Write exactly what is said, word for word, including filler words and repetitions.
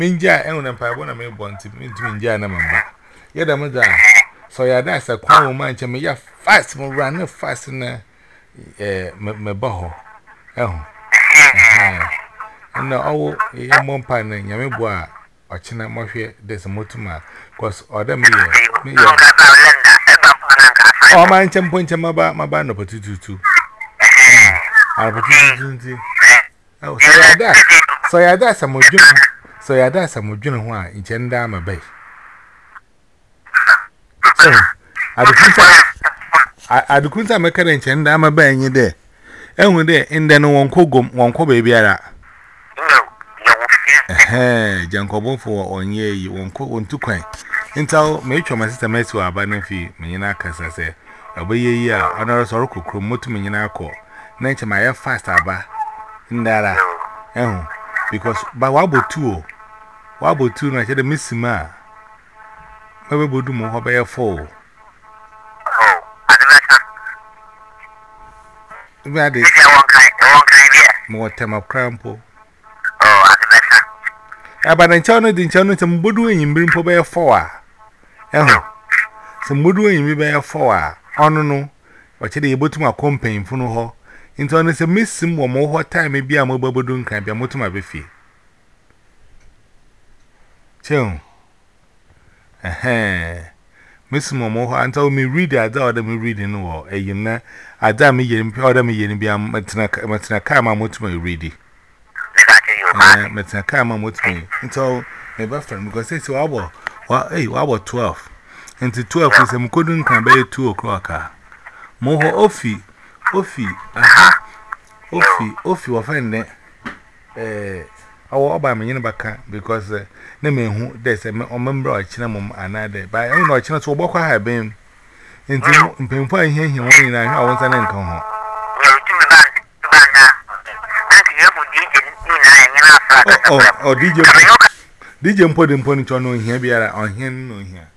Minja, and when I want to make one to Minja number. Yet I'm a so ya that's a quam man to me. Ya fast, more run fast in a me boho. Oh, and no, ya mom pan and Yamibua or China Mafia, there's a motuma, cause other me. Oh, my point my band of a two two. I'll put you. Oh, so ya that. So ya that's some more. So ya that's some more. Why in Chenda my bay. So I do Kunta I do Kunta make a Chenda my bay in there. And when they in then one cogum, one co baby. Eh, Janko for on ye, you won't cook one too quaint. Until make sure my sister makes you a banner fee, Minaka say. Obey ye, another sorrow cook, motor Minako. Nature my fast abba. In that, eh, because by wabble two, wabble two, I said a missing ma. Maybe we'll do more by a fall. That is more time of crample. But I tell you, the channel some Buduin in Brimpo by a four. Eh, some Buduin by a four. Oh, no, no, but you're able to my campaign for no ho. Into honest, a miss some more what time maybe a mobile doing can be a motor my beefy. Chill. Eh, Miss Momo, and told me read I doubt me reading or a yena. I damn me in powder me in be a Matina Kama motor ready. Matina Kama motor me. Until my boyfriend because it's our well, eh, our twelve. Into twelve is a couldn't can be two o'clock. Moho Offie. Offie, aha, Offie, Offie, or find it. Eh, I will buy me in back because the man who there's a member of Chinamum another. But I don't know, China to walk I have been into Pimpa here. He won't in I want an income. Oh, oh, D J, D J put him pony to know here, be on him, no here.